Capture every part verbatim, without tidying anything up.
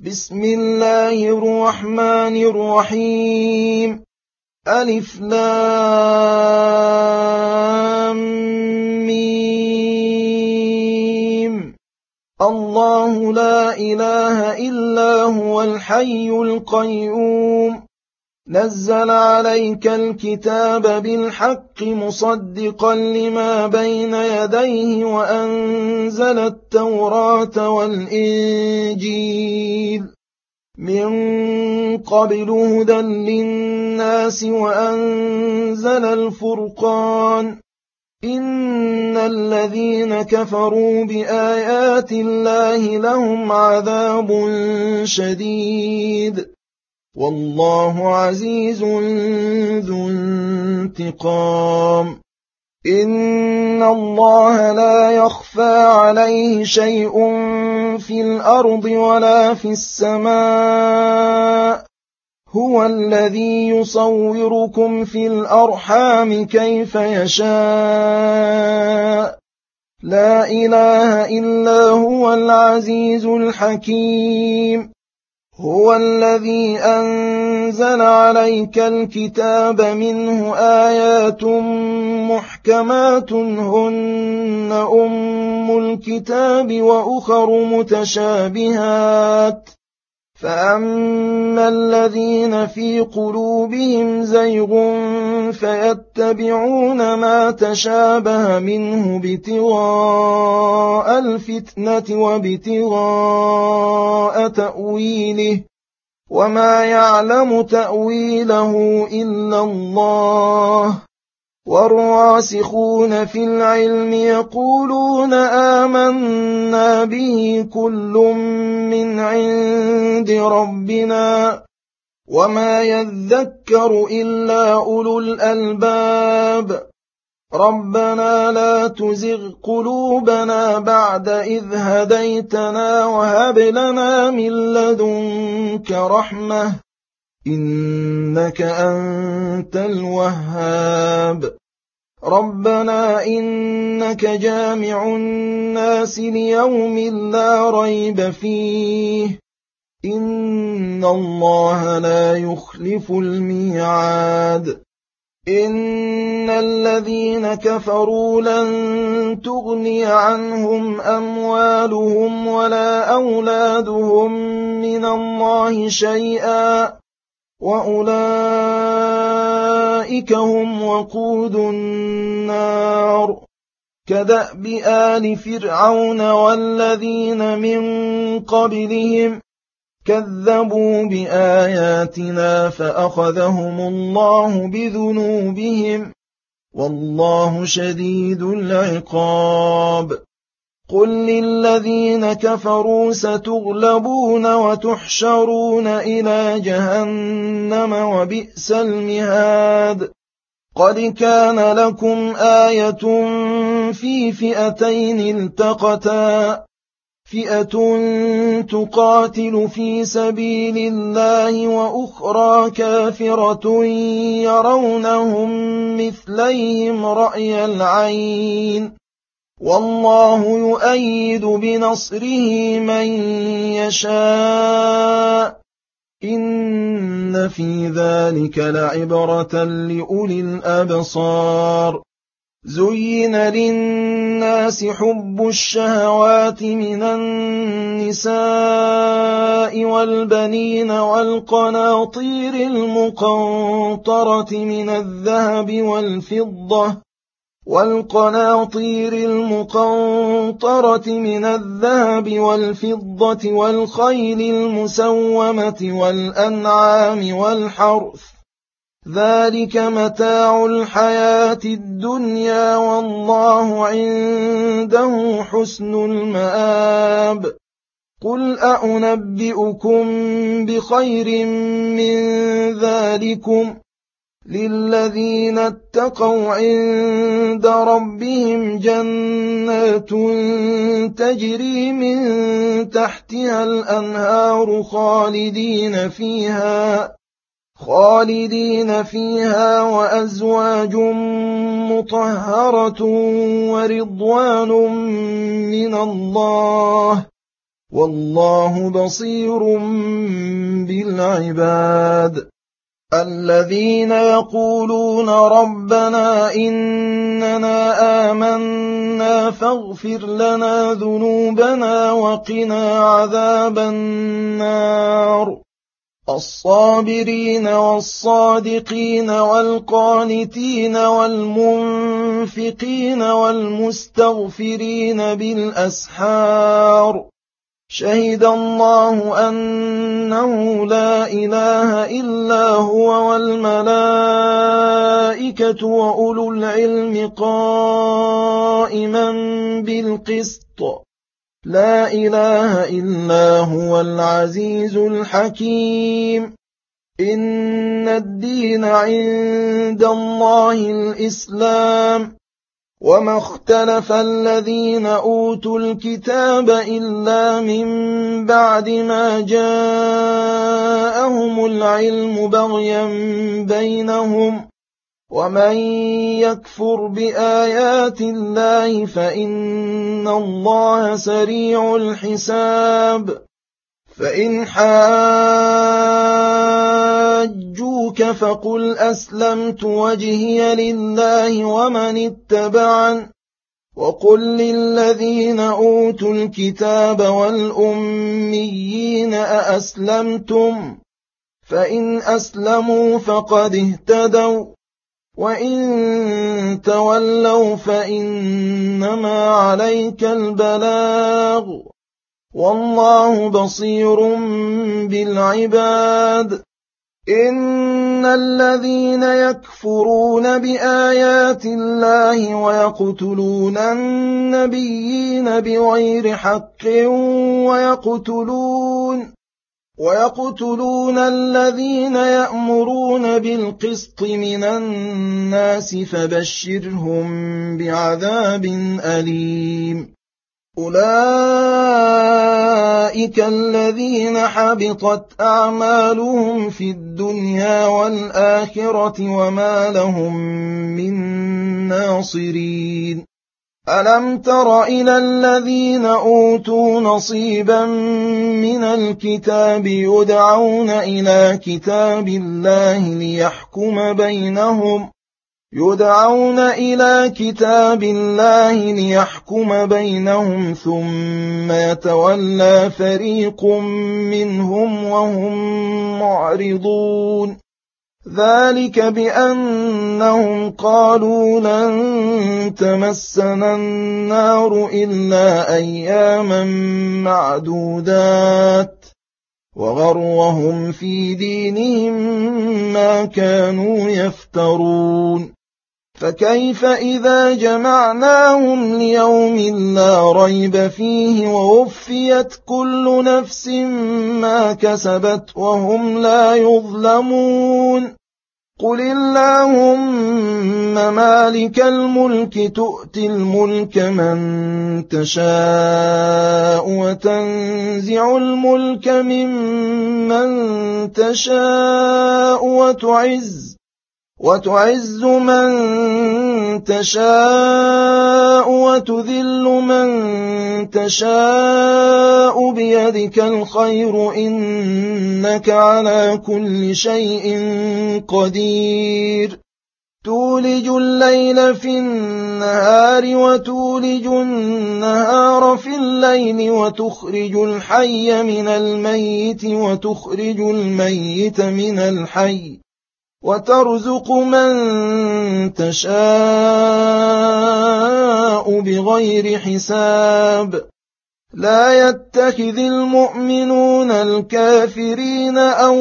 بسم الله الرحمن الرحيم. ألف لام ميم. الله لا إله إلا هو الحي القيوم، نزل عليك الكتاب بالحق مصدقا لما بين يديه وأنزل التوراة والإنجيل من قبل هدى للناس وأنزل الفرقان. إن الذين كفروا بآيات الله لهم عذاب شديد، والله عزيز ذو انتقام. إن الله لا يخفى عليه شيء في الأرض ولا في السماء، هو الذي يصوركم في الأرحام كيف يشاء، لا إله إلا هو العزيز الحكيم. هو الذي أنزل عليك الكتاب منه آيات محكمات هن أم الكتاب وأخر متشابهات، فأما الذين في قلوبهم زيغ فيتبعون ما تشابه منه ابتغاء الفتنة وابتغاء تأويله، وما يعلم تأويله إلا الله. والراسخون في العلم يقولون آمنا به كل من عند ربنا، وما يذكر إلا أولو الألباب. ربنا لا تزغ قلوبنا بعد إذ هديتنا وهب لنا من لدنك رحمة إنك أنت الوهاب. ربنا إنك جامع الناس ليوم لا ريب فيه، إن الله لا يخلف الميعاد. إن الذين كفروا لن تغني عنهم أموالهم ولا أولادهم من الله شيئا، وأولئك هم وقود النار. كدأب آل فرعون والذين من قبلهم كذبوا بآياتنا فأخذهم الله بذنوبهم، والله شديد العقاب. قل للذين كفروا ستغلبون وتحشرون إلى جهنم وبئس المهاد. قد كان لكم آية في فئتين التقتا، فئة تقاتل في سبيل الله وأخرى كافرة يرونهم مثليهم رأي العين، والله يؤيد بنصره من يشاء. إن في ذلك لعبرة لأولي الأبصار. زين للناس حب الشهوات من النساء والبنين والقناطير المقنطرة من الذهب والفضة والقناطير المقنطرة من الذهب والفضة والخيل المسومة والأنعام والحرث، ذلك متاع الحياة الدنيا، والله عنده حسن المآب. قل أأنبئكم بخير من ذلكم؟ للذين اتقوا عند ربهم جنات تجري من تحتها الأنهار خالدين فيها خالدين فيها وأزواج مطهرة ورضوان من الله، والله بصير بالعباد الذين يقولون ربنا إننا آمنا فاغفر لنا ذنوبنا وقنا عذاب النار الصابرين والصادقين والقانتين والمنفقين والمستغفرين بالأسحار شهد الله أنه لا إله إلا هو والملائكة وأولو العلم قائما بالقسط لا إله إلا هو العزيز الحكيم إن الدين عند الله الإسلام وما اختلف الذين أوتوا الكتاب إلا من بعد ما جاءهم العلم بغيا بينهم ومن يكفر بآيات الله فإن الله سريع الحساب فإن حاجوك فقل أسلمت وجهي لله ومن اتبعن وقل للذين أوتوا الكتاب والأميين أأسلمتم فإن أسلموا فقد اهتدوا وإن تولوا فإنما عليك البلاغ والله بصير بالعباد إن الذين يكفرون بآيات الله ويقتلون النبيين بغير حق ويقتلون ويقتلون الذين يأمرون بالقسط من الناس فبشرهم بعذاب أليم أولئك الذين حبطت أعمالهم في الدنيا والآخرة وما لهم من ناصرين ألم تر إلى الذين أوتوا نصيبا من الكتاب يدعون إلى كتاب الله ليحكم بينهم يدعون إلى كتاب الله ليحكم بينهم ثم يتولى فريق منهم وهم معرضون ذلك بأنهم قالوا لن تمسنا النار إلا أياما معدودات وغرهم في دينهم ما كانوا يفترون فكيف إذا جمعناهم ليوم لا ريب فيه ووفيت كل نفس ما كسبت وهم لا يظلمون قل اللهم مالك الملك تؤتي الملك من تشاء وتنزع الملك ممن تشاء وتعز وتعز من تشاء وتذل من تشاء بيدك الخير إنك على كل شيء قدير تولج الليل في النهار وتولج النهار في الليل وتخرج الحي من الميت وتخرج الميت من الحي وترزق من تشاء بغير حساب لا يتخذ المؤمنون الكافرين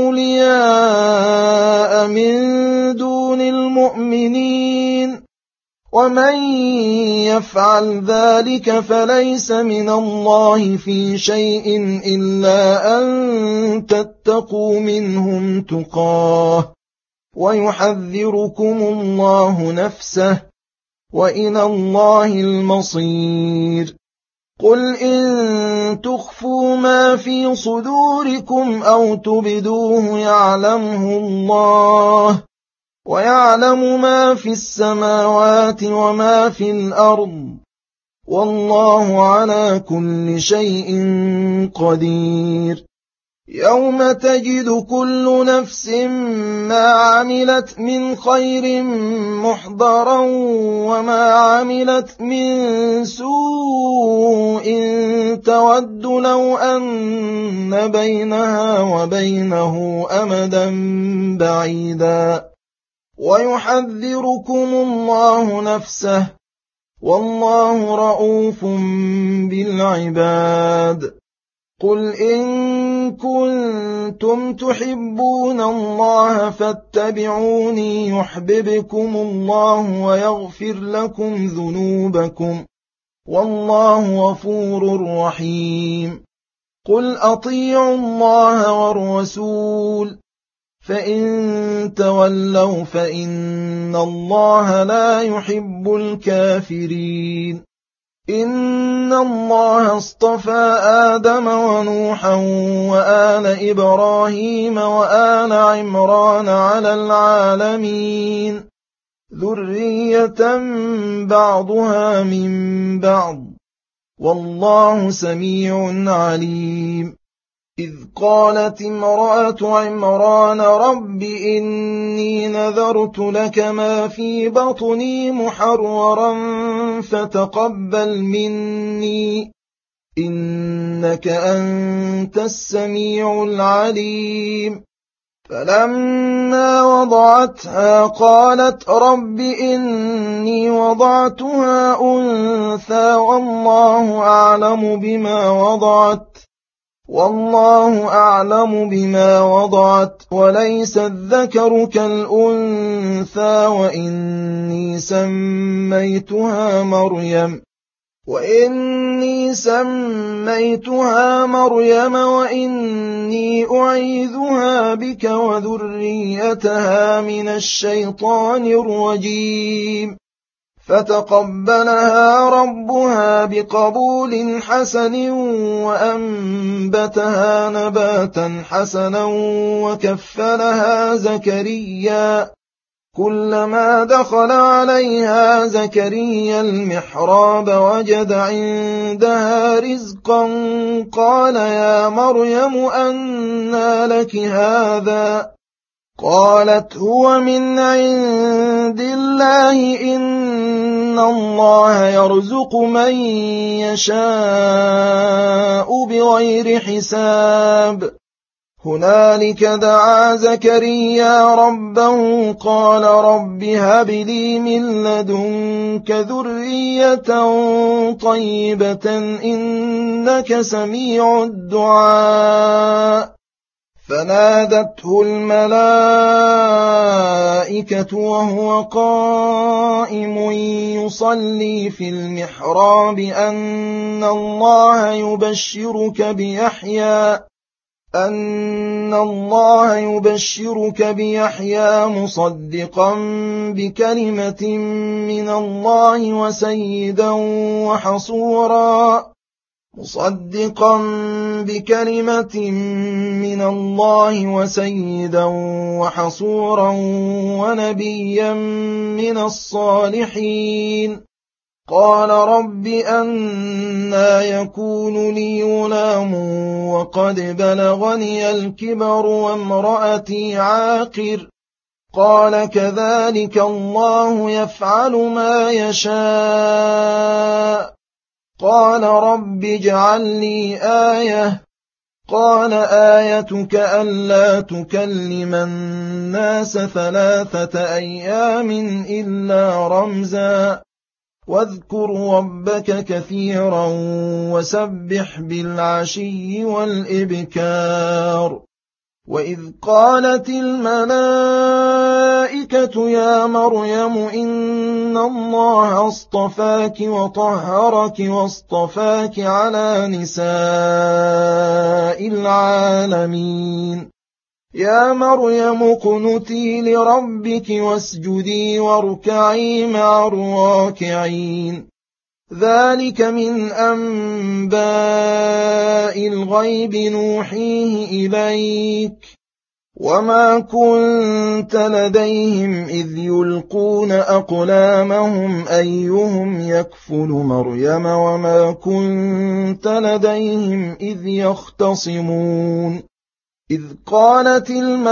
أولياء من دون المؤمنين ومن يفعل ذلك فليس من الله في شيء إلا أن تتقوا منهم تقاه ويحذركم الله نفسه وإلى الله المصير قل إن تخفوا ما في صدوركم أو تبدوه يعلمه الله ويعلم ما في السماوات وما في الأرض والله على كل شيء قدير. يوم تجد كل نفس ما عملت من خير محضرا وما عملت من سوء تود لو أن بينها وبينه أمدا بعيدا ويحذركم الله نفسه والله رؤوف بالعباد. قل إن كنتم تحبون الله فاتبعوني يحببكم الله ويغفر لكم ذنوبكم والله غفور رحيم. قل أطيعوا الله والرسول فإن تولوا فإن الله لا يحب الكافرين. إن الله اصطفى آدم ونوحا وآل إبراهيم وآل عمران على العالمين ذرية بعضها من بعض والله سميع عليم. إذ قالت امرأة عمران رب إني نذرت لك ما في بطني محررا فتقبل مني إنك أنت السميع العليم. فلما وضعتها قالت رب إني وضعتها أنثى والله أعلم بما وضعت والله أعلم بما وضعت وليس الذكر كالأنثى وإني سميتها مريم وإني سميتها مريم وإني أعيذها بك وذريتها من الشيطان الرجيم. فتقبلها ربها بقبول حسن وأنبتها نباتا حسنا وكفلها زكريا كلما دخل عليها زكريا المحراب وجد عندها رزقا قال يا مريم أنى لك هذا قالت هو من عند الله إن الله يرزق من يشاء بغير حساب. هنالك دعا زكريا ربه قال رب هب لي من لدنك ذرية طيبة إنك سميع الدعاء. فنادته الملائكة وهو قائم يصلي في المحراب أن الله يبشرك بيحيى أن الله يبشرك بيحيى مصدقا بكلمة من الله وسيدا وحصورا مصدقا بكلمة من الله وسيدا وحصورا ونبيا من الصالحين. قال رب أنى يكون لي غلام وقد بلغني الكبر وامرأتي عاقر قال كذلك الله يفعل ما يشاء. قال رب اجعل لي آية قال آيتك ألا تكلم الناس ثلاثة أيام إلا رمزا واذكر ربك كثيرا وسبح بالعشي والإبكار. وإذ قالت الملائكة يا مريم إن الله اصطفاك وطهرك واصطفاك على نساء العالمين. يا مريم اقنتي لربك واسجدي واركعي مع الراكعين. ذلك من أنباء الغيب نوحيه إليك وما كنت لديهم إذ يلقون أقلامهم أيهم يكفل مريم وما كنت لديهم إذ يختصمون إذ قالت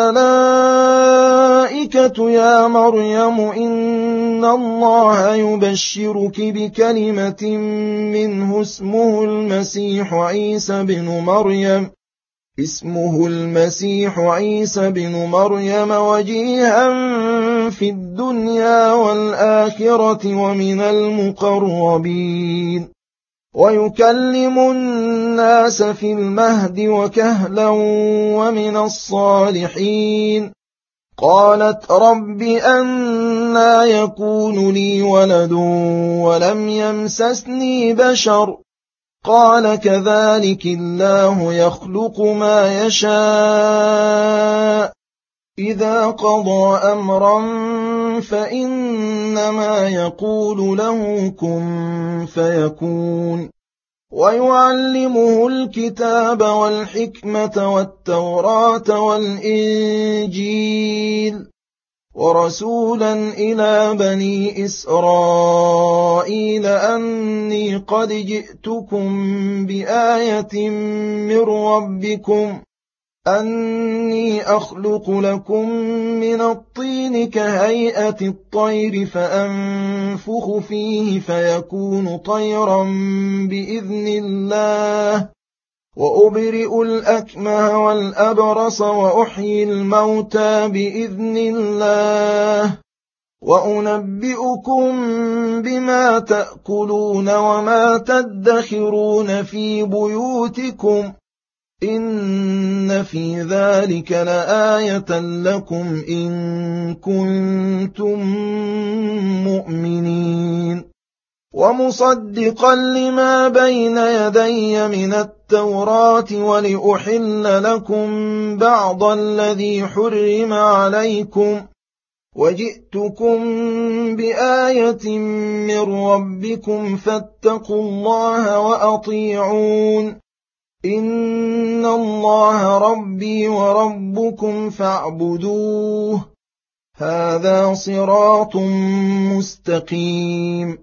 الملائكة يا مريم إن الله يبشرك بكلمة منه اسمه المسيح عيسى بن مريم اسمه المسيح عيسى بن مريم وجيها في الدنيا والآخرة ومن المقربين ويكلم الناس في المهد وكهلا ومن الصالحين قالت رب أنى يكون لي ولد ولم يمسسني بشر قال كذلك الله يخلق ما يشاء إذا قضى أمرا فإنما يقول له كن فيكون ويعلمه الكتاب والحكمة والتوراة والإنجيل ورسولا إلى بني إسرائيل أني قد جئتكم بآية من ربكم أني أخلق لكم من الطين كهيئة الطير فأنفخ فيه فيكون طيرا بإذن الله وأبرئ الأكمه والأبرص وأحيي الموتى بإذن الله وأنبئكم بما تأكلون وما تدخرون في بيوتكم إن في ذلك لآية لكم إن كنتم مؤمنين ومصدقا لما بين يدي من التوراة ولأحل لكم بعض الذي حرم عليكم وجئتكم بآية من ربكم فاتقوا الله وأطيعون إن الله ربي وربكم فاعبدوه هذا صراط مستقيم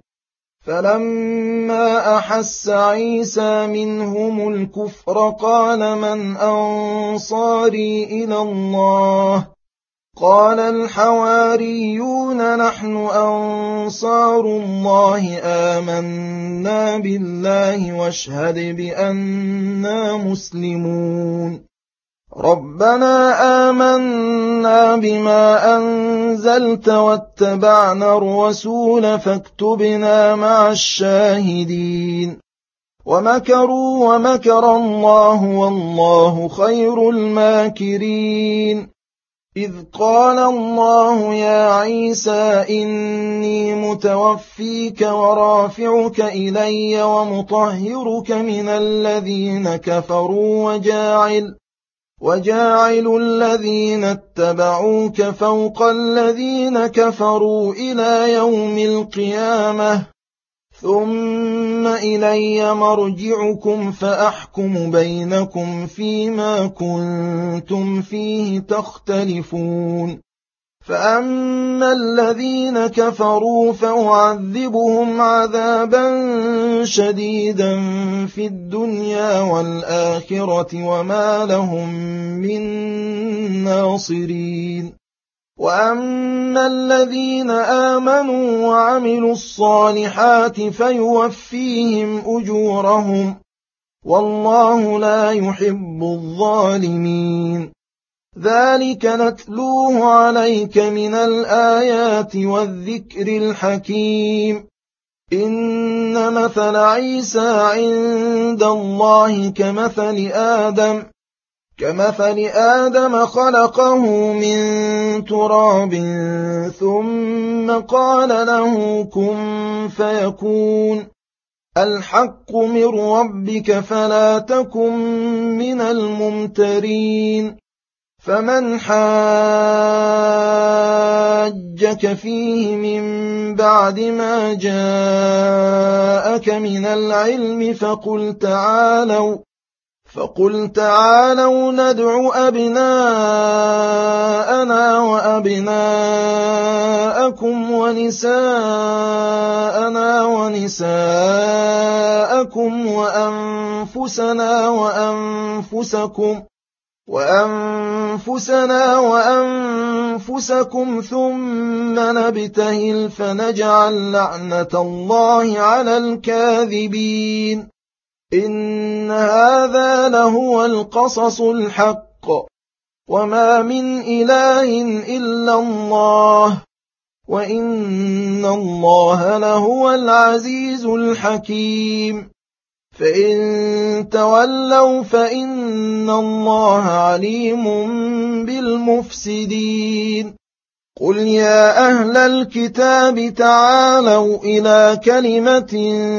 فلما أحس عيسى منهم الكفر قال من أنصاري إلى الله قال الحواريون نحن أنصار الله آمنا بالله واشهد بأننا مسلمون ربنا آمنا بما أنزلت واتبعنا الرسول فاكتبنا مع الشاهدين ومكروا ومكر الله والله خير الماكرين إذ قال الله يا عيسى إني متوفيك ورافعك إلي ومطهرك من الذين كفروا وجاعل وجاعل الذين اتبعوك فوق الذين كفروا إلى يوم القيامة ثم إلي مرجعكم فأحكم بينكم فيما كنتم فيه تختلفون فأما الذين كفروا فأعذبهم عذابا شديدا في الدنيا والآخرة وما لهم من ناصرين وأما الذين آمنوا وعملوا الصالحات فيوفيهم أجورهم والله لا يحب الظالمين ذلك نتلوه عليك من الآيات والذكر الحكيم إن مثل عيسى عند الله كمثل آدم كمثل آدم خلقه من تراب ثم قال له كن فيكون الحق من ربك فلا تكن من الممترين فمن حاجك فيه من بعد ما جاءك من العلم فقل تعالوا فقل تعالوا ندع أبناءنا وأبناءكم ونساءنا ونساءكم وأنفسنا وأنفسكم وأنفسنا وأنفسكم ثم نبتهل فنجعل لعنة الله على الكاذبين إن هذا لهو القصص الحق وما من إله إلا الله وإن الله لهو العزيز الحكيم فإن تولوا فإن الله عليم بالمفسدين قل يا أهل الكتاب تعالوا إلى كلمة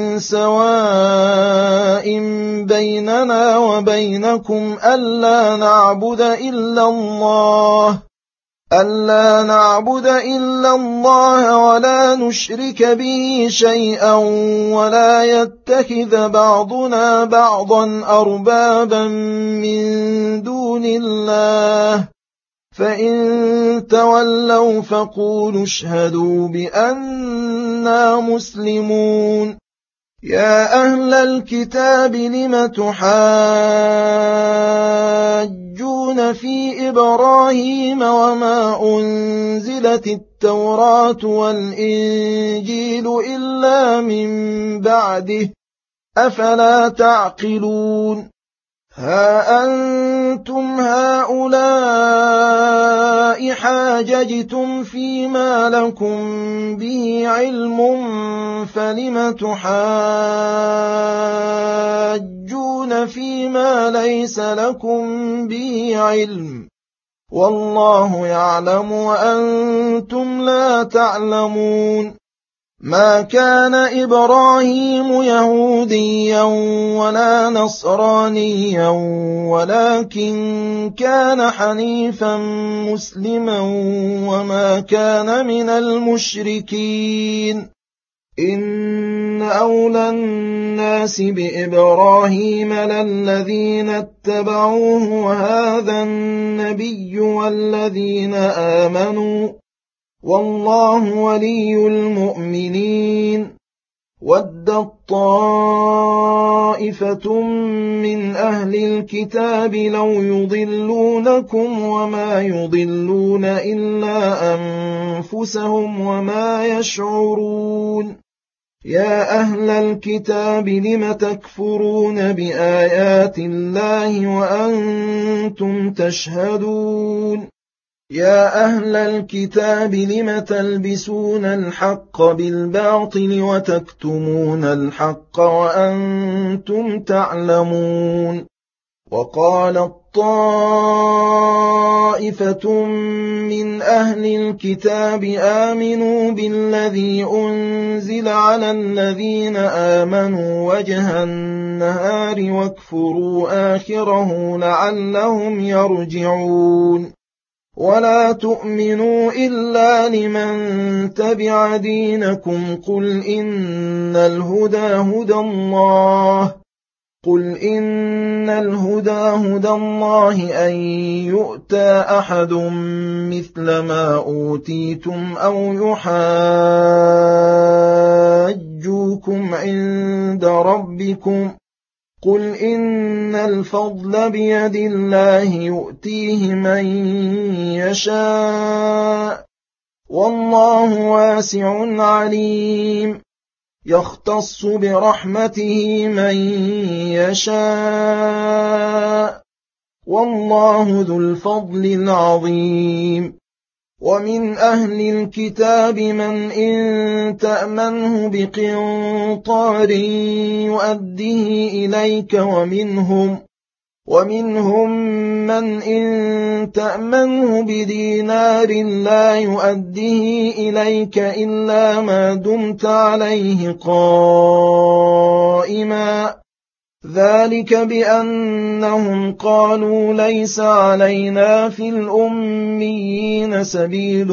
سواء بيننا وبينكم ألا نعبد إلا الله ألا نعبد إلا الله ولا نشرك به شيئا ولا يتخذ بعضنا بعضا أربابا من دون الله فإن تولوا فقولوا اشهدوا بأننا مسلمون يا أهل الكتاب لم تحاجون في إبراهيم وما أنزلت التوراة والإنجيل إلا من بعده أفلا تعقلون ها أنتم هؤلاء حاججتم فيما لكم به علم فلم تحاجون فيما ليس لكم به علم والله يعلم وأنتم لا تعلمون ما كان إبراهيم يهوديا ولا نصرانيا ولكن كان حنيفا مسلما وما كان من المشركين إن أولى الناس بإبراهيم للذين اتبعوه وهذا النبي والذين آمنوا والله ولي المؤمنين ودت طائفة من أهل الكتاب لو يضلونكم وما يضلون إلا أنفسهم وما يشعرون يا أهل الكتاب لم تكفرون بآيات الله وأنتم تشهدون يا أهل الكتاب لم تلبسون الحق بالباطل وتكتمون الحق وأنتم تعلمون وقالت طائفة من أهل الكتاب آمنوا بالذي أنزل على الذين آمنوا وجه النهار واكفروا آخره لعلهم يرجعون ولا تؤمنوا إلا لمن تبع دينكم قل إن الهدى هدى الله قل إن الهدى هدى الله أن يؤتى أحد مثل ما أوتيتم أو يحاجوكم عند ربكم قل إن الفضل بيد الله يؤتيه من يشاء والله واسع عليم يختص برحمته من يشاء والله ذو الفضل العظيم ومن أهل الكتاب من إن تأمنه بقنطار يؤده إليك ومنهم ومنهم من إن تأمنه بدينار لا يؤده إليك إلا ما دمت عليه قائما ذلك بأنهم قالوا ليس علينا في الأميين سبيل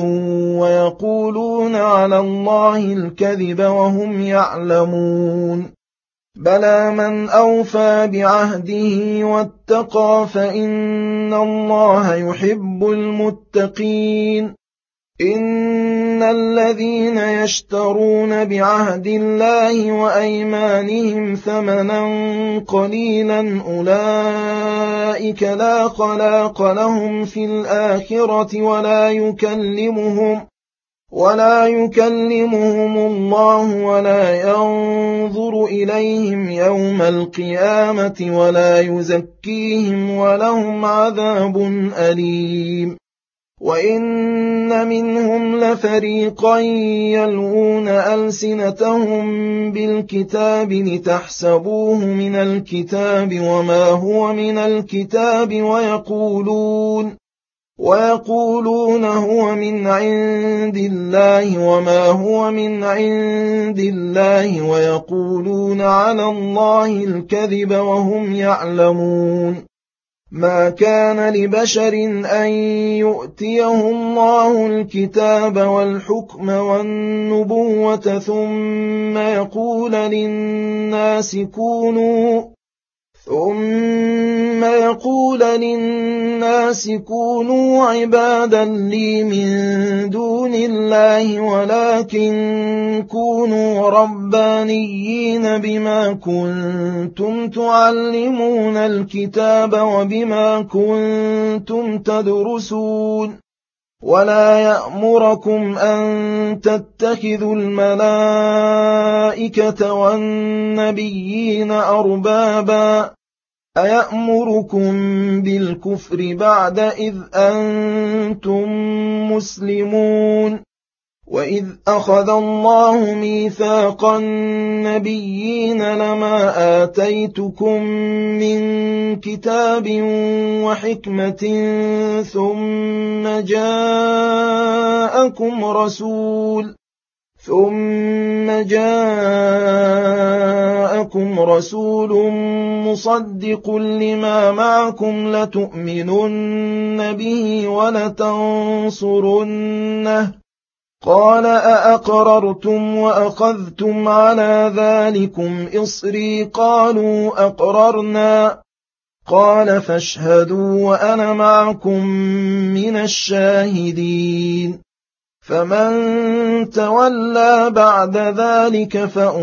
ويقولون على الله الكذب وهم يعلمون بلى من أوفى بعهده واتقى فإن الله يحب المتقين إن الذين يشترون بعهد الله وأيمانهم ثمنا قليلا أولئك لا خلاق لهم في الآخرة ولا يكلمهم ولا يكلمهم الله ولا ينظر إليهم يوم القيامة ولا يزكيهم ولهم عذاب أليم وإن منهم لفريقا يلوون ألسنتهم بالكتاب لتحسبوه من الكتاب وما هو من الكتاب ويقولون ويقولون هو من عند الله وما هو من عند الله ويقولون على الله الكذب وهم يعلمون ما كان لبشر أن يؤتيه الله الكتاب والحكم والنبوة ثم يقول للناس كونوا ثم يقول للناس كونوا عبادا لي من دون الله ولكن كونوا ربانيين بما كنتم تعلمون الكتاب وبما كنتم تدرسون ولا يأمركم أن تتخذوا الملائكة والنبيين أربابا أيأمركم بالكفر بعد إذ أنتم مسلمون وإذ أخذ الله ميثاق النبيين لما آتيتكم من كتاب وحكمة ثم جاءكم رسول ثم جاءكم رسول مصدق لما معكم لتؤمنن به ولتنصرنه قال أأقررتم وأخذتم على ذلكم إصري قالوا أقررنا قال فاشهدوا وأنا معكم من الشاهدين فمن تولى بعد ذلك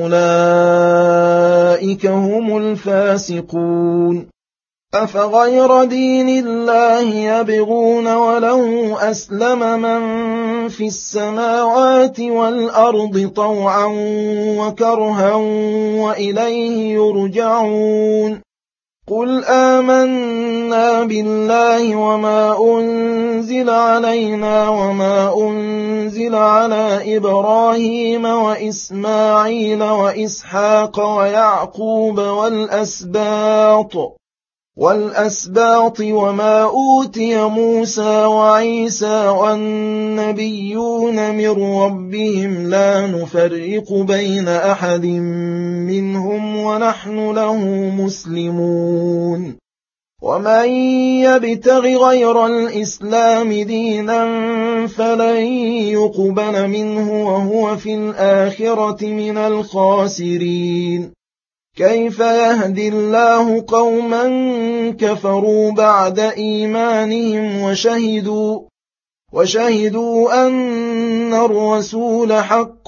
فأولئك هم الفاسقون أفغير دين الله يبغون وله أسلم من في السماوات والأرض طوعا وكرها وإليه يرجعون قل آمنا بالله وما أنزل علينا وما أنزل على إبراهيم وإسماعيل وإسحاق ويعقوب والأسباط والأسباط وما أوتي موسى وعيسى والنبيون من ربهم لا نفرق بين أحد منهم ونحن له مسلمون ومن يبتغ غير الإسلام دينا فلن يقبل منه وهو في الآخرة من الخاسرين كيف يهدي الله قوما كفروا بعد إيمانهم وشهدوا وشهدوا أن الرسول حق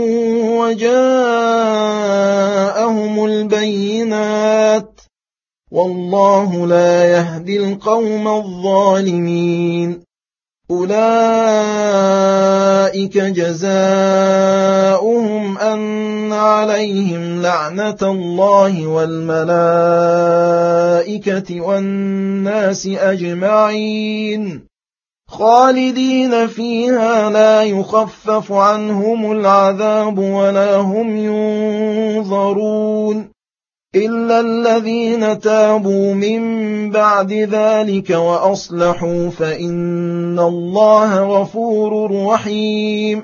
وجاءهم البينات والله لا يهدي القوم الظالمين أولئك جزاؤهم أن عليهم لعنة الله والملائكة والناس أجمعين خالدين فيها لا يخفف عنهم العذاب ولا هم ينظرون إلا الذين تابوا من بعد ذلك وأصلحوا فإن الله غفور رحيم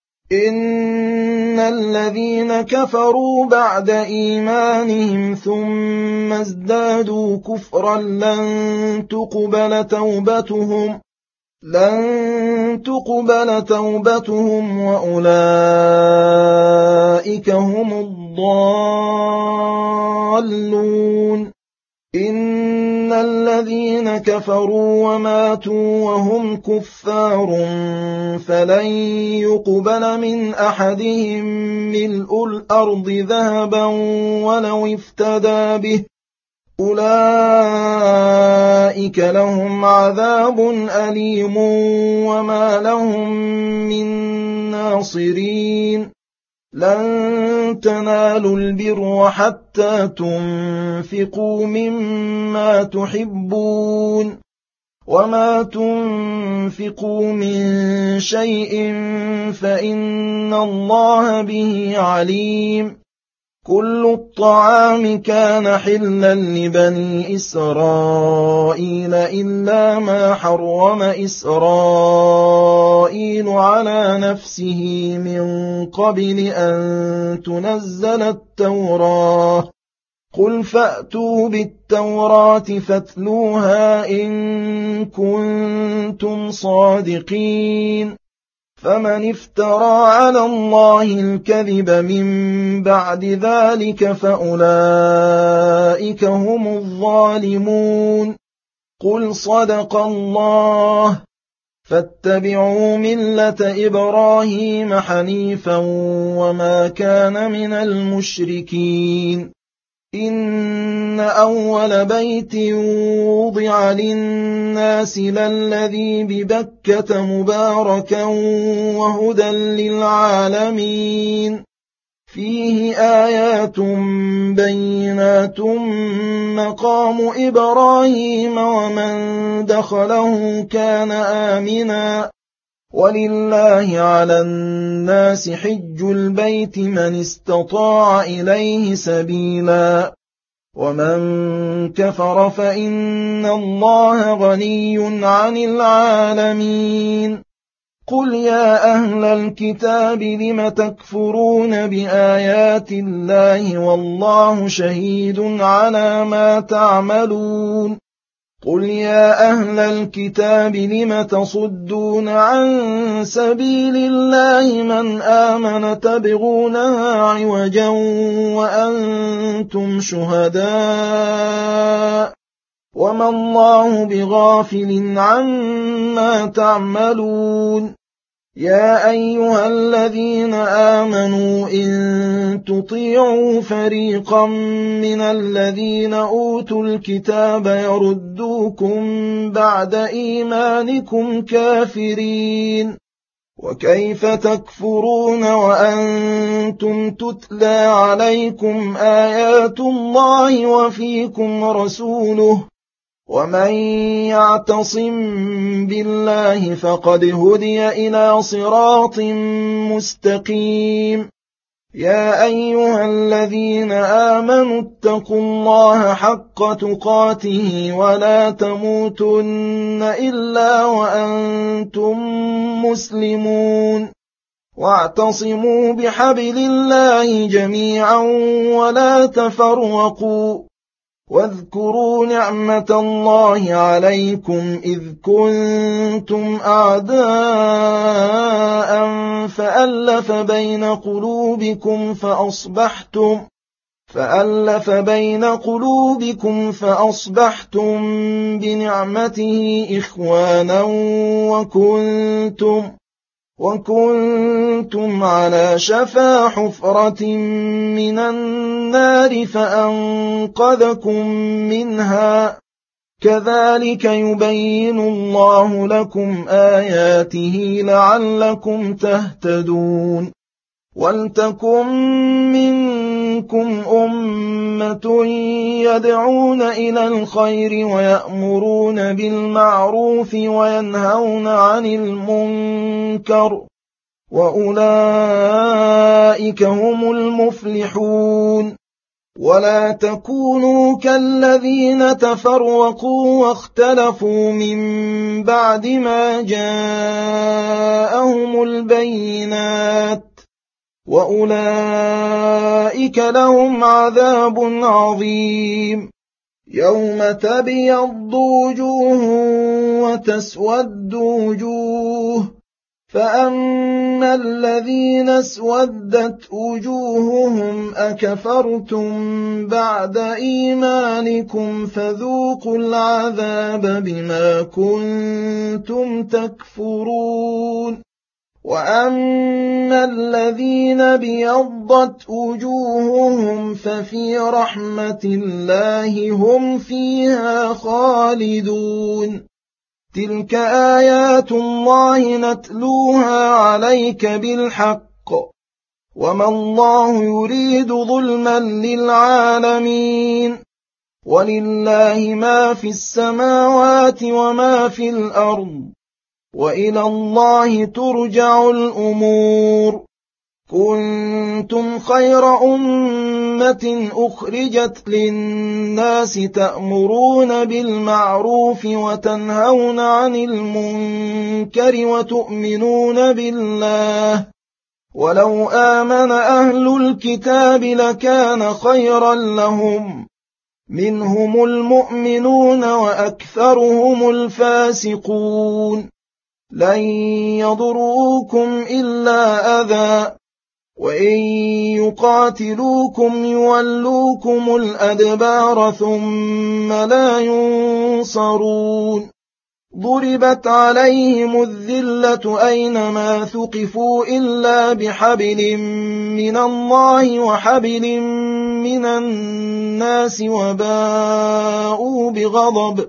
إن الذين كفروا بعد إيمانهم ثم ازدادوا كفرا لن تقبل توبتهم لن تقبل توبتهم وأولئك هم الضالون الضالون إن الذين كفروا وماتوا وهم كفار فلن يقبل من أحدهم ملء الأرض ذهبا ولو افتدى به أولئك لهم عذاب أليم وما لهم من ناصرين لن تنالوا البر حتى تنفقوا مما تحبون وما تنفقوا من شيء فإن الله به عليم كل الطعام كان حلا لبني إسرائيل إلا ما حرم إسرائيل على نفسه من قبل أن تنزل التوراة قل فأتوا بالتوراة فاتلوها إن كنتم صادقين فمن افترى على الله الكذب من بعد ذلك فأولئك هم الظالمون قل صدق الله فاتبعوا ملة إبراهيم حنيفا وما كان من المشركين إن أول بيت وضع للناس للذي ببكة مباركا وهدى للعالمين فيه آيات بينات مقام إبراهيم ومن دخله كان آمنا ولله على الناس حج البيت من استطاع إليه سبيلا ومن كفر فإن الله غني عن العالمين قل يا أهل الكتاب لم تكفرون بآيات الله والله شهيد على ما تعملون قل يا أهل الكتاب لم تصدون عن سبيل الله من آمن تبغونها عوجا وأنتم شهداء وما الله بغافل عما تعملون يا أيها الذين آمنوا إن تطيعوا فريقا من الذين أوتوا الكتاب يردوكم بعد إيمانكم كافرين وكيف تكفرون وأنتم تتلى عليكم آيات الله وفيكم رسوله ومن يعتصم بالله فقد هدي إلى صراط مستقيم يا أيها الذين آمنوا اتقوا الله حق تقاته ولا تموتن إلا وأنتم مسلمون واعتصموا بحبل الله جميعا ولا تفرقوا واذكروا نعمة الله عليكم إذ كنتم أعداء فألف بين قلوبكم فأصبحتم فألف بين قلوبكم فأصبحتم بنعمته إخوانا وكنتم وكنتم على شفا حفرة من النار فأنقذكم منها كذلك يبين الله لكم آياته لعلكم تهتدون ولتكن منكم أمة يدعون إلى الخير ويأمرون بالمعروف وينهون عن المنكر وأولئك هم المفلحون ولا تكونوا كالذين تفرقوا واختلفوا من بعد ما جاءهم البينات وأولئك لهم عذاب عظيم يوم تبيض وجوه وتسود وجوه فأما الذين اسودت وجوههم أكفرتم بعد إيمانكم فذوقوا العذاب بما كنتم تكفرون وأما الذين بيضت وجوههم ففي رحمة الله هم فيها خالدون تلك آيات الله نتلوها عليك بالحق وما الله يريد ظلما للعالمين ولله ما في السماوات وما في الأرض وإلى الله ترجع الأمور كنتم خير أمة أخرجت للناس تأمرون بالمعروف وتنهون عن المنكر وتؤمنون بالله ولو آمن أهل الكتاب لكان خيرا لهم منهم المؤمنون وأكثرهم الفاسقون لن يضروكم إلا أذى وإن يقاتلوكم يولوكم الأدبار ثم لا ينصرون ضربت عليهم الذلة أينما ثقفوا إلا بحبل من الله وحبل من الناس وباءوا بغضب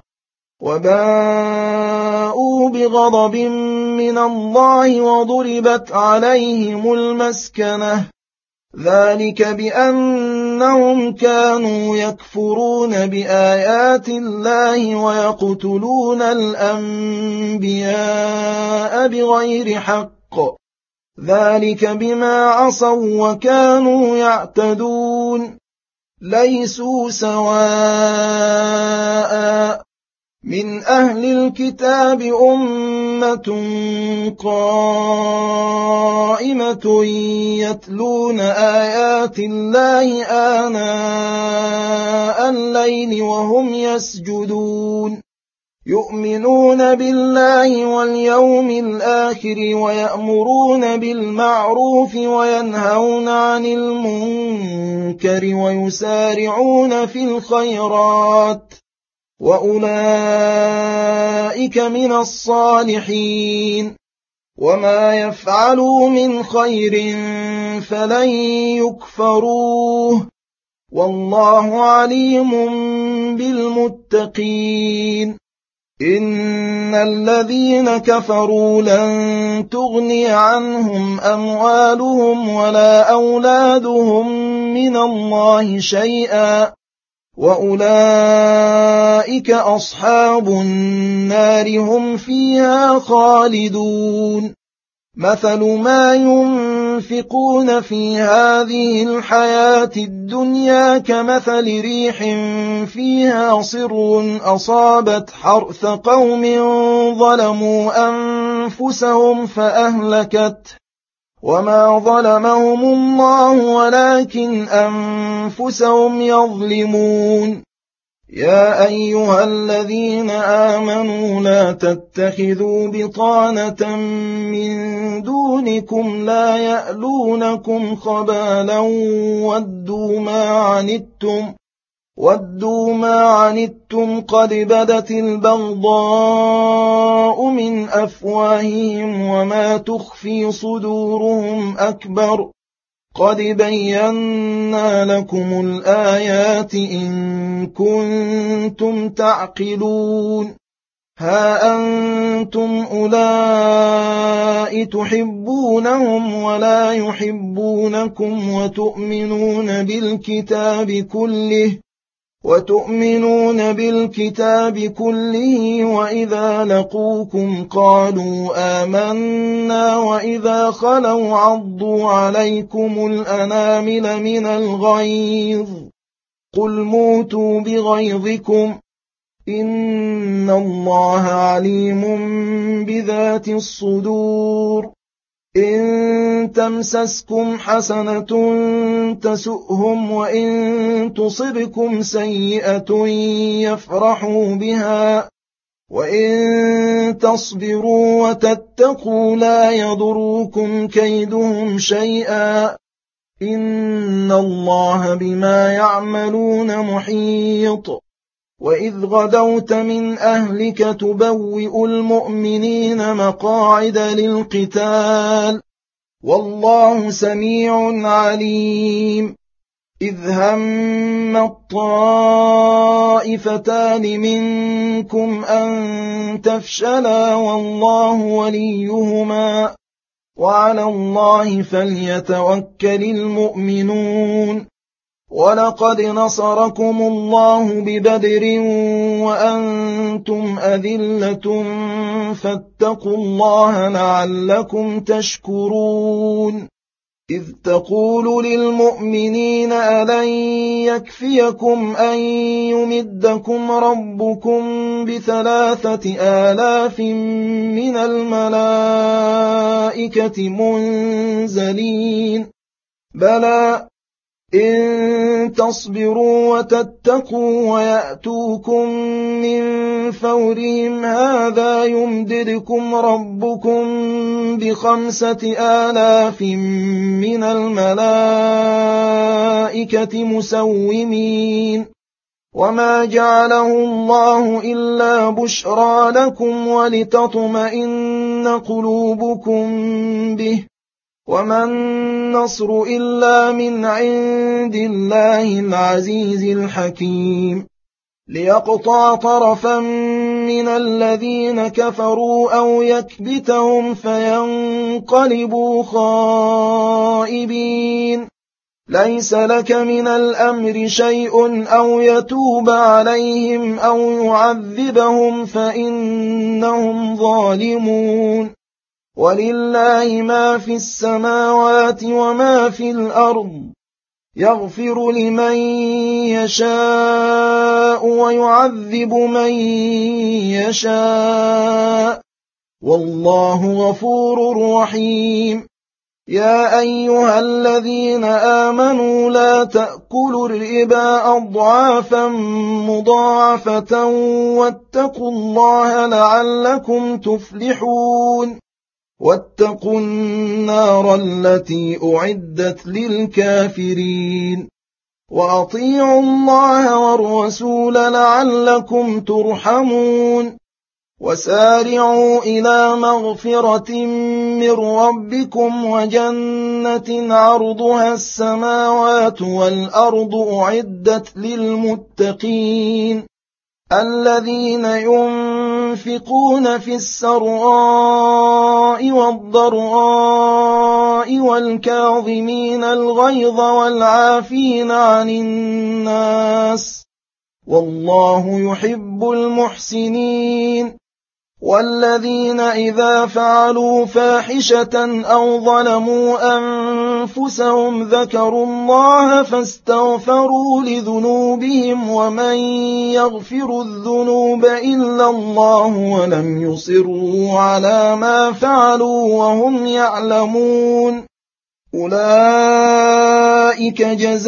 وباءوا بغضب من الله وضربت عليهم المسكنة ذلك بأنهم كانوا يكفرون بآيات الله ويقتلون الأنبياء بغير حق ذلك بما عصوا وكانوا يعتدون ليسوا سواء من أهل الكتاب أمة قائمة يتلون آيات الله آناء الليل وهم يسجدون يؤمنون بالله واليوم الآخر ويأمرون بالمعروف وينهون عن المنكر ويسارعون في الخيرات وأولئك من الصالحين وما يفعلوا من خير فلن يكفروه والله عليم بالمتقين إن الذين كفروا لن تغني عنهم أموالهم ولا أولادهم من الله شيئا وأولئك أصحاب النار هم فيها خالدون مثل ما ينفقون في هذه الحياة الدنيا كمثل ريح فيها صر أصابت حرث قوم ظلموا أنفسهم فأهلكته وما ظلمهم الله ولكن أنفسهم يظلمون يا أيها الذين آمنوا لا تتخذوا بطانة من دونكم لا يألونكم خبالا ودوا ما عنتم ودوا ما عنتم قد بدت البغضاء من أفواههم وما تخفي صدورهم أكبر قد بينا لكم الآيات إن كنتم تعقلون ها أنتم أولئك تحبونهم ولا يحبونكم وتؤمنون بالكتاب كله وتؤمنون بالكتاب كله وإذا لقوكم قالوا آمنا وإذا خلوا عضوا عليكم الأنامل من الغيظ قل موتوا بغيظكم إن الله عليم بذات الصدور إن تمسسكم حسنة تسؤهم وإن تصبكم سيئة يفرحوا بها وإن تصبروا وتتقوا لا يضركم كيدهم شيئا إن الله بما يعملون محيط وإذ غدوت من أهلك تبوئ المؤمنين مقاعد للقتال والله سميع عليم إذ هم الطائفتان منكم أن تفشلا والله وليهما وعلى الله فليتوكل المؤمنون ولقد نصركم الله ببدر وأنتم أذلة فاتقوا الله لعلكم تشكرون إذ تقول للمؤمنين ألن يكفيكم أن يمدكم ربكم بثلاثة آلاف من الملائكة منزلين بلى إن تصبروا وتتقوا ويأتوكم من فورهم هذا يمددكم ربكم بخمسة آلاف من الملائكة مسومين وما جعله الله إلا بشرى لكم ولتطمئن قلوبكم به وما النصر إلا من عند الله العزيز الحكيم ليقطع طرفا من الذين كفروا أو يكبتهم فينقلبوا خائبين ليس لك من الأمر شيء أو يتوب عليهم أو يعذبهم فإنهم ظالمون ولله ما في السماوات وما في الأرض يغفر لمن يشاء ويعذب من يشاء والله غفور رحيم يا أيها الذين آمنوا لا تأكلوا الربا أضعافا مضاعفة واتقوا الله لعلكم تفلحون واتقوا النار التي أعدت للكافرين وأطيعوا الله والرسول لعلكم ترحمون وسارعوا إلى مغفرة من ربكم وجنة عرضها السماوات والأرض أعدت للمتقين الذين ينفقون في السراء والضراء والكاظمين الغيظ والعافين عن الناس والله يحب المحسنين والذين إذا فعلوا فاحشة أو ظلموا أنفسهم ذكروا الله فاستغفروا لذنوبهم ومن يغفر الذنوب إلا الله ولم يصروا على ما فعلوا وهم يعلمون أولئك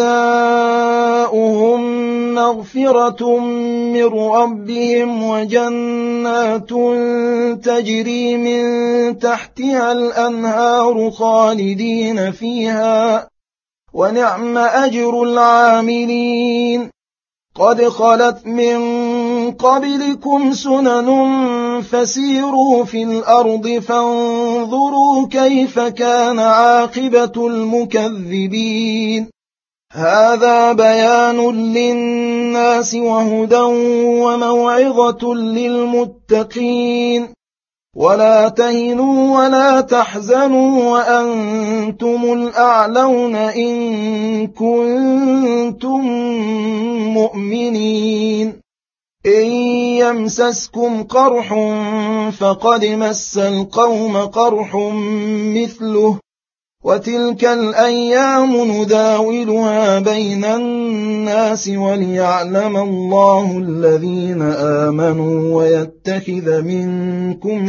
جزاؤهم مغفرة من ربهم وجنات تجري من تحتها الأنهار خالدين فيها ونعم أجر العاملين قد خلت من قبلكم سنن فسيروا في الأرض فانظروا كيف كان عاقبة المكذبين هذا بيان للناس وهدى وموعظة للمتقين ولا تهنوا ولا تحزنوا وأنتم الأعلون إن كنتم مؤمنين إن يمسسكم قرح فقد مس القوم قرح مثله وتلك الأيام نداولها بين الناس وليعلم الله الذين آمنوا ويتخذ منكم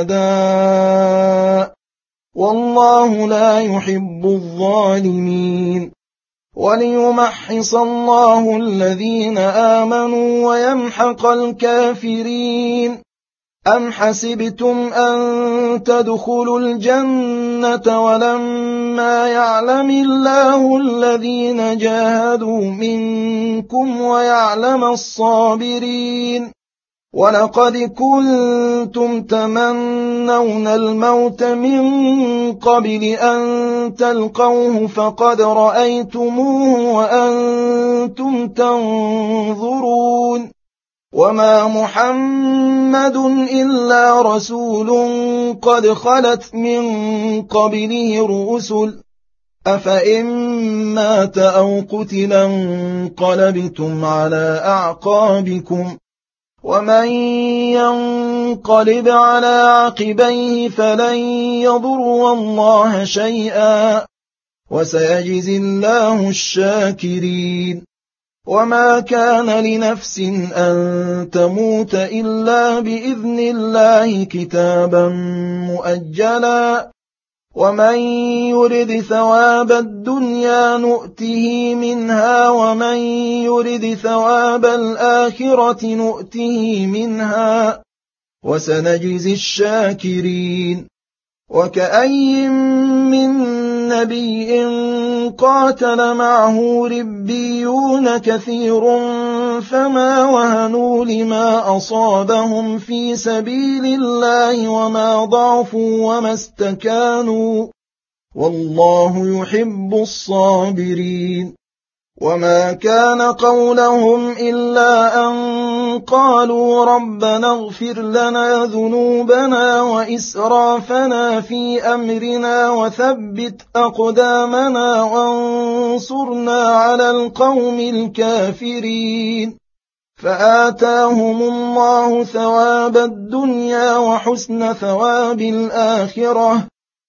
شهداء والله لا يحب الظالمين وليمحص الله الذين آمنوا ويمحق الكافرين أم حسبتم أن تدخلوا الجنة ولما يعلم الله الذين جاهدوا منكم ويعلم الصابرين ولقد كنتم تمنون الموت من قبل أن تلقوه فقد رأيتموه وأنتم تنظرون وما محمد إلا رسول قد خلت من قبله الرسل أفإن مات أو قتل انقلبتم على أعقابكم ومن ينقلب على عقبيه فلن يضر الله شيئا وسيجزي الله الشاكرين وما كان لنفس أن تموت إلا بإذن الله كتابا مؤجلا ومن يرد ثواب الدنيا نؤته منها ومن يرد ثواب الآخرة نؤته منها وسنجزي الشاكرين وكأي من نبي قاتل معه ربيون كثير فما وهنوا لما أصابهم في سبيل الله وما ضعفوا وما استكانوا والله يحب الصابرين وما كان قولهم إلا أن قالوا ربنا اغفر لنا ذنوبنا وإسرافنا في أمرنا وثبت أقدامنا وانصرنا على القوم الكافرين فآتاهم الله ثواب الدنيا وحسن ثواب الآخرة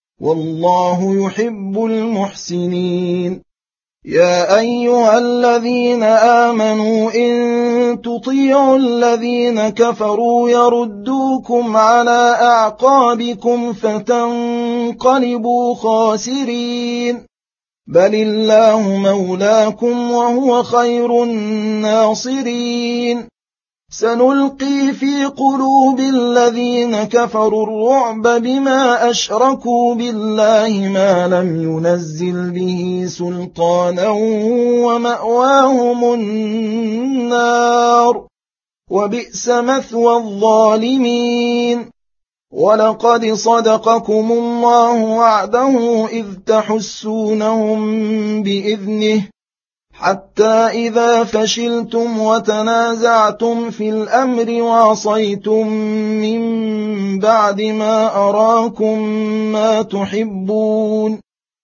والله يحب المحسنين يا أيها الذين آمنوا إن تطيعوا الذين كفروا يردوكم على أعقابكم فتنقلبوا خاسرين بل الله مولاكم وهو خير الناصرين سنلقي في قلوب الذين كفروا الرعب بما أشركوا بالله ما لم ينزل به سلطانا ومأواهم النار وبئس مثوى الظالمين ولقد صدقكم الله وعده إذ تحسونهم بإذنه حتى إذا فشلتم وتنازعتم في الأمر وعصيتم من بعد ما أراكم ما تحبون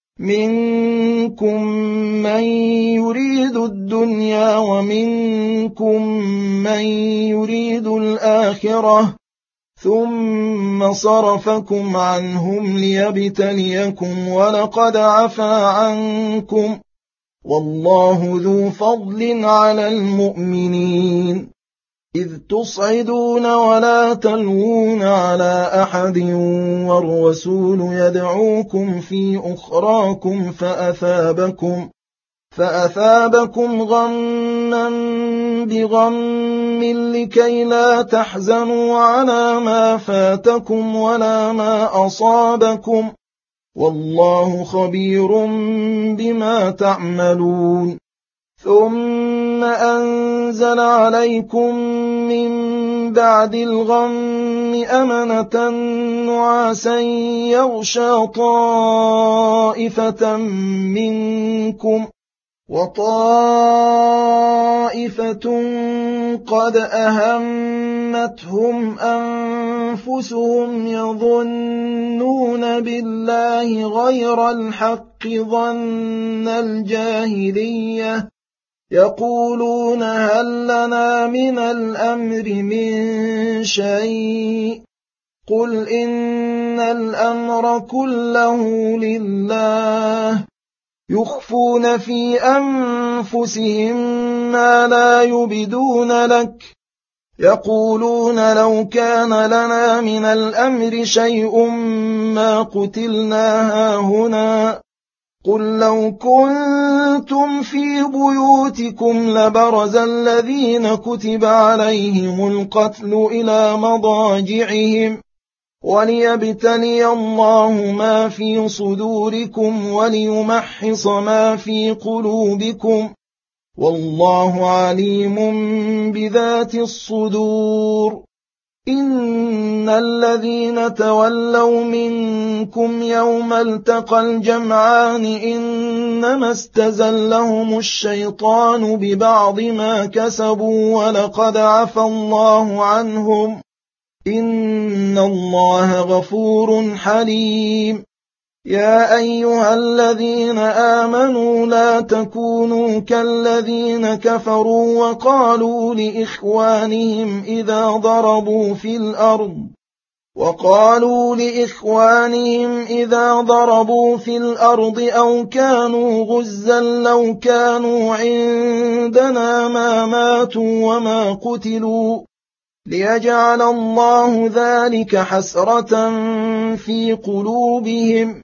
منكم من يريد الدنيا ومنكم من يريد الآخرة ثم صرفكم عنهم ليبتليكم ولقد عفا عنكم والله ذو فضل على المؤمنين إذ تصعدون ولا تلوون على أحد والرسول يدعوكم في أخراكم فأثابكم فأثابكم غما بغم لكي لا تحزنوا على ما فاتكم ولا ما أصابكم والله خبير بما تعملون ثم أنزل عليكم من بعد الغم أمنة نعاسا يغشى طائفة منكم وطائفة قد أهمتهم أنفسهم يظنون بالله غير الحق ظن الجاهلية يقولون هل لنا من الأمر من شيء قل إن الأمر كله لله يخفون في أنفسهم ما لا يبدون لك يقولون لو كان لنا من الأمر شيء ما قتلنا هاهنا قل لو كنتم في بيوتكم لبرز الذين كتب عليهم القتل إلى مضاجعهم وليبتلي الله ما في صدوركم وليمحص ما في قلوبكم والله عليم بذات الصدور. إن الذين تولوا منكم يوم التقى الجمعان إنما استزلهم الشيطان ببعض ما كسبوا ولقد عفى الله عنهم إن الله غفور حليم. يا أيها الذين آمنوا لا تكونوا كالذين كفروا وقالوا لإخوانهم إذا ضربوا في الأرض وقالوا لإخوانهم إذا ضربوا في الأرض أو كانوا غزا لو كانوا عندنا ما ماتوا وما قتلوا ليجعل الله ذلك حسرة في قلوبهم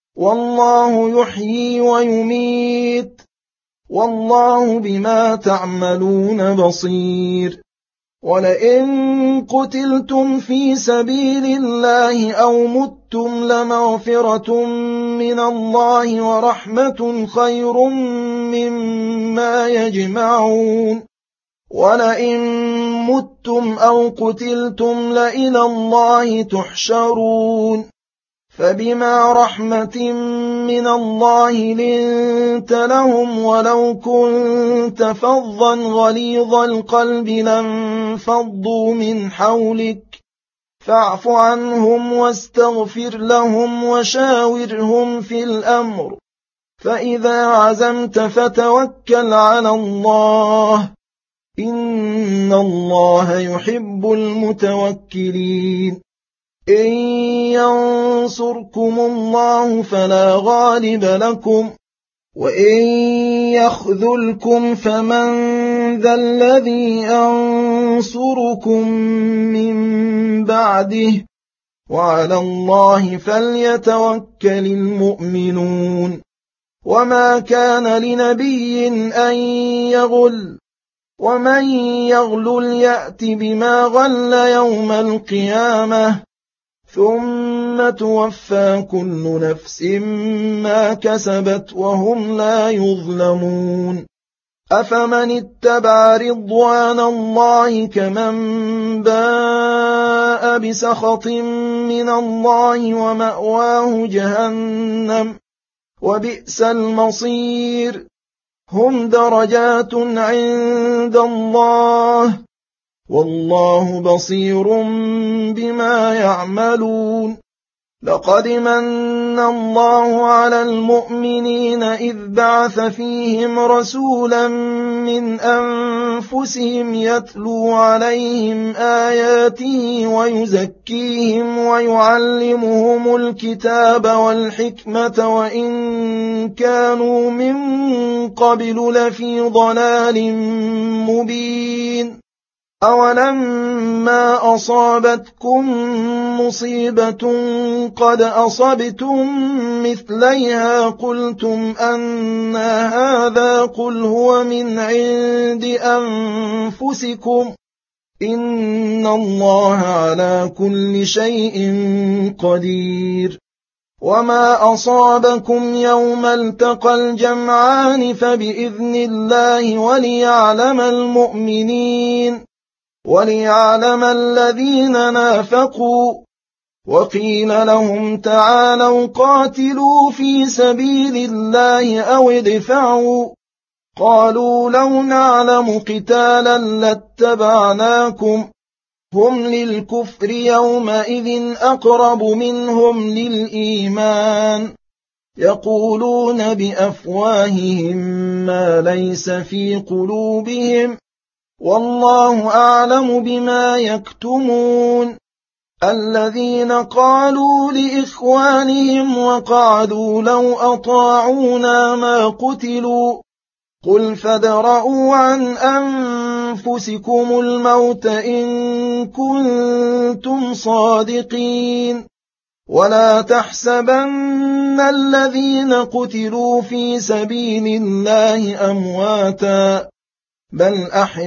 والله يحيي ويميت والله بما تعملون بصير. ولئن قتلتم في سبيل الله أو متم لمغفرة من الله ورحمة خير مما يجمعون. ولئن متم أو قتلتم لإلى الله تحشرون. فبما رحمة من الله لنت لهم ولو كنت فظا غليظ القلب لانفضوا من حولك فاعف عنهم واستغفر لهم وشاورهم في الأمر فإذا عزمت فتوكل على الله إن الله يحب المتوكلين. إن ينصركم الله فلا غالب لكم وإن يخذلكم فمن ذا الذي ينصركم من بعده وعلى الله فليتوكل المؤمنون. وما كان لنبي أن يغل ومن يغلل يأت بما غل يوم القيامة ثم توفى كل نفس ما كسبت وهم لا يظلمون. أفمن اتبع رضوان الله كمن باء بسخط من الله ومأواه جهنم وبئس المصير. هم درجات عند الله والله بصير بما يعملون. لقد من الله على المؤمنين إذ بعث فيهم رسولا من أنفسهم يتلو عليهم آياته ويزكيهم ويعلمهم الكتاب والحكمة وإن كانوا من قبل لفي ضلال مبين. أولما أصابتكم مصيبة قد أصبتم مثليها قلتم أن هذا قل هو من عند أنفسكم إن الله على كل شيء قدير. وما أصابكم يوم التقى الجمعان فبإذن الله وليعلم المؤمنين وليعلم الذين نافقوا. وقيل لهم تعالوا قاتلوا في سبيل الله أو ادفعوا قالوا لو نعلم قتالا لاتبعناكم هم للكفر يومئذ أقرب منهم للإيمان يقولون بأفواههم ما ليس في قلوبهم والله أعلم بما يكتمون. الذين قالوا لإخوانهم وقعدوا لو أطاعونا ما قتلوا قل فادرءوا عن أنفسكم الموت إن كنتم صادقين ولا تحسبن الذين قتلوا في سبيل الله أمواتا بل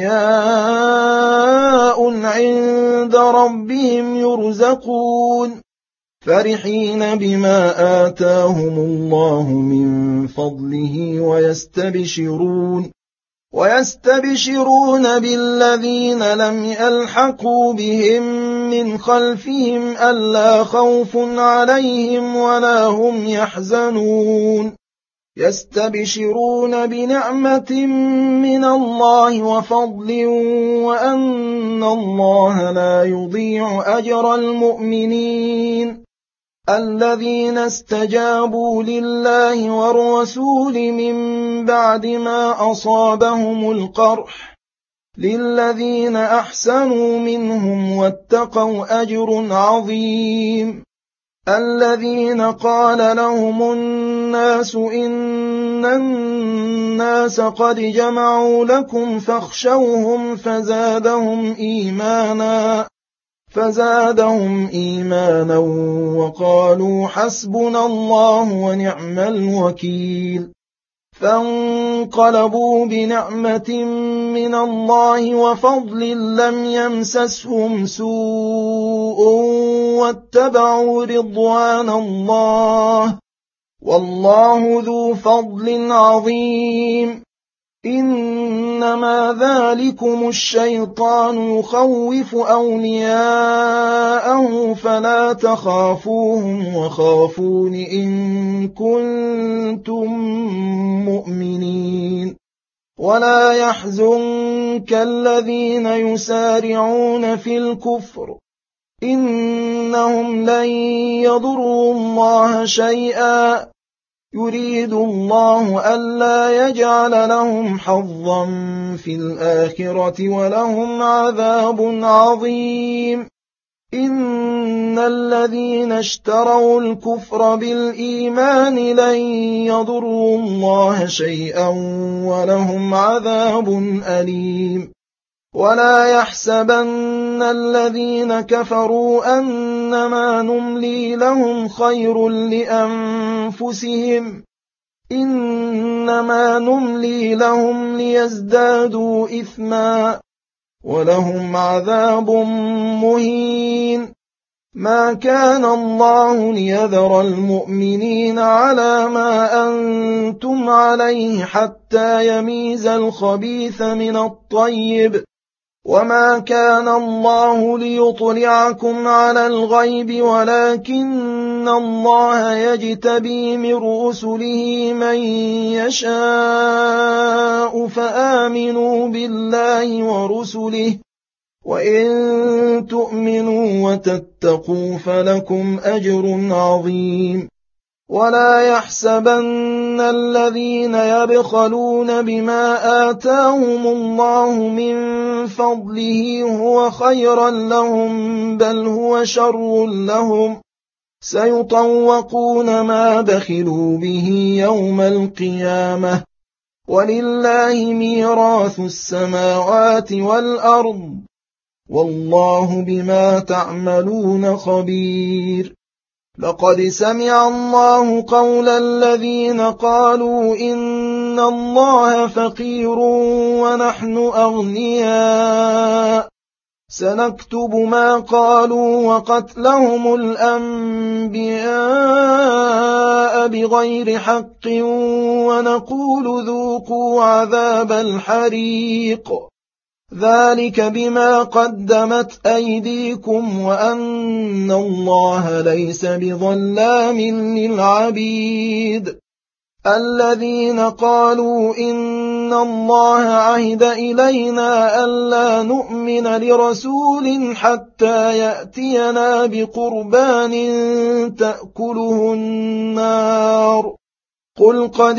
أحياء عند ربهم يرزقون فرحين بما آتاهم الله من فضله ويستبشرون ويستبشرون بالذين لم يلحقوا بهم من خلفهم ألا خوف عليهم ولا هم يحزنون يستبشرون بنعمة من الله وفضل وأن الله لا يضيع أجر المؤمنين الذين استجابوا لله والرسول من بعد ما أصابهم القرح للذين أحسنوا منهم واتقوا أجر عظيم الذين قال لهم الناس إن الناس قد جمعوا لكم فاخشوهم فزادهم إيمانا فزادهم إيمانا وقالوا حسبنا الله ونعم الوكيل فانقلبوا بنعمة من الله وفضل لم يمسسهم سوء واتبعوا رضوان الله والله ذو فضل عظيم إنما ذلكم الشيطان يخوف أولياءه فلا تخافوهم وخافون إن كنتم مؤمنين ولا يحزنك الذين يسارعون في الكفر إنهم لن يضروا الله شيئا يريد الله ألا يجعل لهم حظا في الآخرة ولهم عذاب عظيم إن الذين اشتروا الكفر بالإيمان لن يضروا الله شيئا ولهم عذاب أليم ولا يحسبن الذين كفروا أنما نملي لهم خير لأنفسهم إنما نملي لهم ليزدادوا إثما ولهم عذاب مهين ما كان الله ليذر المؤمنين على ما أنتم عليه حتى يميز الخبيث من الطيب وما كان الله ليطلعكم على الغيب ولكن الله يجتبي من رسله من يشاء فآمنوا بالله ورسله وإن تؤمنوا وتتقوا فلكم أجر عظيم ولا يحسبن الذين يبخلون بما آتاهم الله من فضله هو خيرا لهم بل هو شر لهم سيطوقون ما بخلوا به يوم القيامة ولله ميراث السماوات والأرض والله بما تعملون خبير لقد سمع الله قول الذين قالوا إن الله فقير ونحن أغنياء سنكتب ما قالوا وقتلهم الأنبياء بغير حق ونقول ذوقوا عذاب الحريق ذلك بما قدمت أيديكم وأن الله ليس بظلام للعبيد الذين قالوا إن الله عهد إلينا ألا نؤمن لرسول حتى يأتينا بقربان تأكله النار قل قد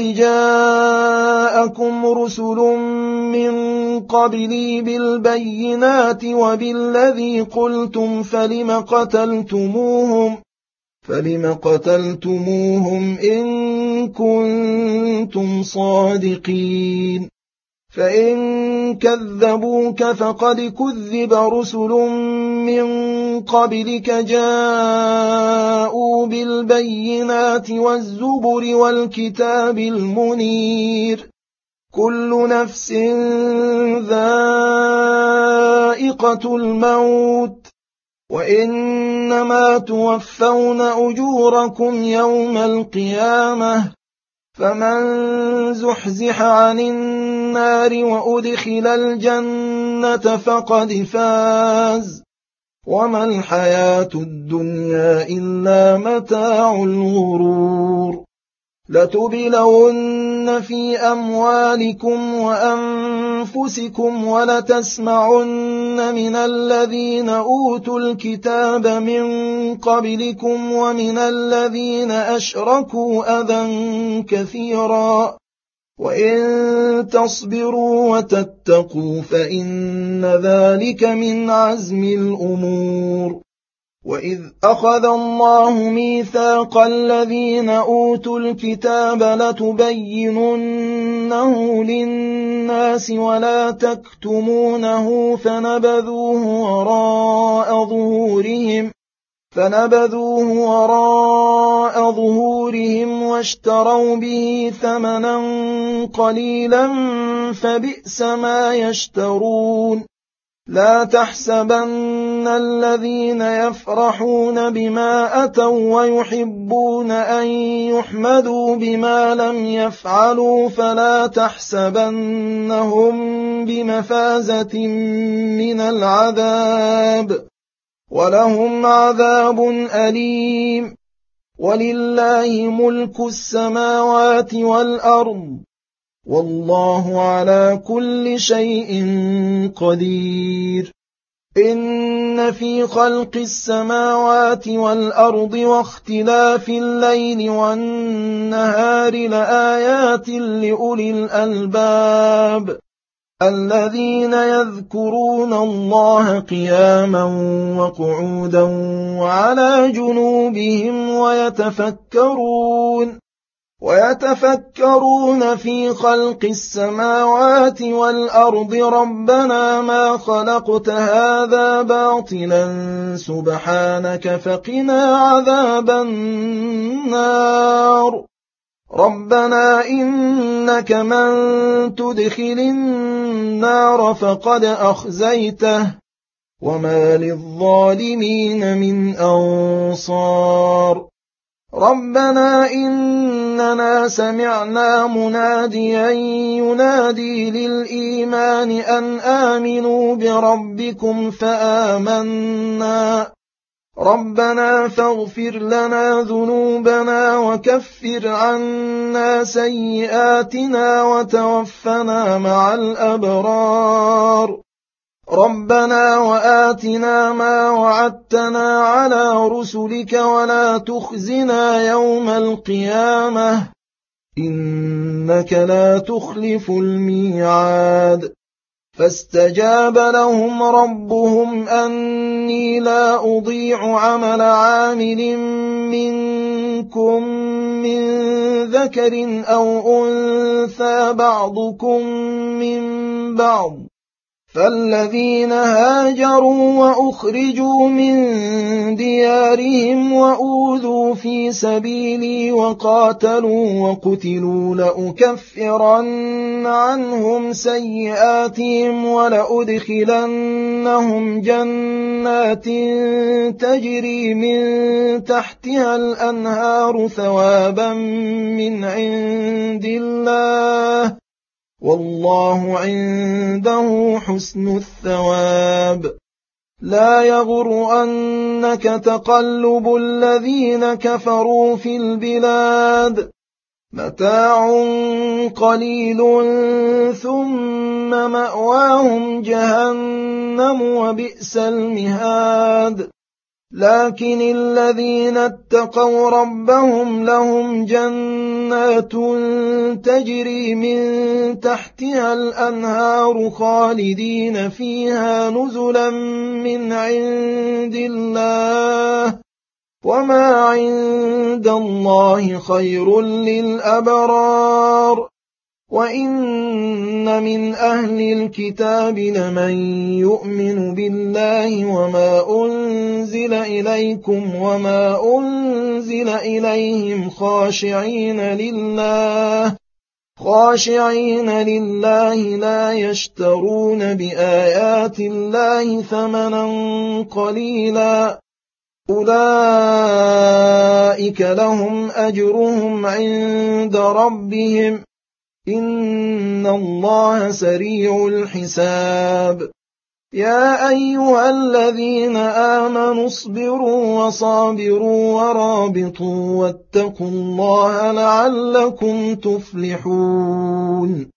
جاءكم رسل من قبلي بالبينات وبالذي قلتم فلم قتلتموهم فلم قتلتموهم إن كنتم صادقين فإن كذبوك فقد كذب رسل من قبلك جاءوا بالبينات والزبر والكتاب المنير كل نفس ذائقة الموت وإنما توفون أجوركم يوم القيامة فمن زحزح عن النار وأدخل الجنة فقد فاز وما الحياة الدنيا إلا متاع الغرور لتبلون في أموالكم وأنفسكم ولتسمعن من الذين أوتوا الكتاب من قبلكم ومن الذين أشركوا أذى كثيرا وإن تصبروا وتتقوا فإن ذلك من عزم الأمور وإذ أخذ الله ميثاق الذين أوتوا الكتاب لتبيننه للناس ولا تكتمونه فنبذوه وراء ظهورهم فنبذوه وراء ظهورهم واشتروا به ثمنا قليلا فبئس ما يشترون لا تحسبن الذين يفرحون بما أتوا ويحبون أن يحمدوا بما لم يفعلوا فلا تحسبنهم بمفازة من العذاب ولهم عذاب أليم ولله ملك السماوات والأرض والله على كل شيء قدير إن في خلق السماوات والأرض واختلاف الليل والنهار لآيات لأولي الألباب الذين يذكرون الله قياما وقعودا وعلى جنوبهم ويتفكرون ويتفكرون في خلق السماوات والأرض ربنا ما خلقت هذا باطلا سبحانك فقنا عذاب النار ربنا إنك من تدخل النار فقد أخزيته وما للظالمين من أنصار ربنا إننا سمعنا مناديا ينادي للإيمان أن آمنوا بربكم فآمنا ربنا فاغفر لنا ذنوبنا وكفر عنا سيئاتنا وتوفنا مع الأبرار ربنا وآتنا ما وعدتنا على رسلك ولا تخزنا يوم القيامة إنك لا تخلف الميعاد فاستجاب لهم ربهم أني لا أضيع عمل عامل منكم من ذكر أو أنثى بعضكم من بعض فالذين هاجروا وأخرجوا من ديارهم وأوذوا في سبيلي وقاتلوا وقتلوا لأكفرن عنهم سيئاتهم ولأدخلنهم جنات تجري من تحتها الأنهار ثوابا من عند الله والله عنده حسن الثواب لا يغرنك تقلب الذين كفروا في البلاد متاع قليل ثم مأواهم جهنم وبئس المهاد لكن الذين اتقوا ربهم لهم جنات تجري من تحتها الأنهار خالدين فيها نزلا من عند الله وما عند الله خير للأبرار وَإِنَّ مِنْ أَهْلِ الْكِتَابِ لَمَن يُؤْمِنُ بِاللَّهِ وَمَا أُنْزِلَ إِلَيْكُمْ وَمَا أُنْزِلَ إِلَيْهِمْ خَاشِعِينَ لِلَّهِ خاشعين لله لا يشترون بآيات الله ثمنا قليلا أولئك لهم أجرهم عند ربهم إن الله سريع الحساب يا أيها الذين آمنوا اصبروا وصابروا ورابطوا واتقوا الله لعلكم تفلحون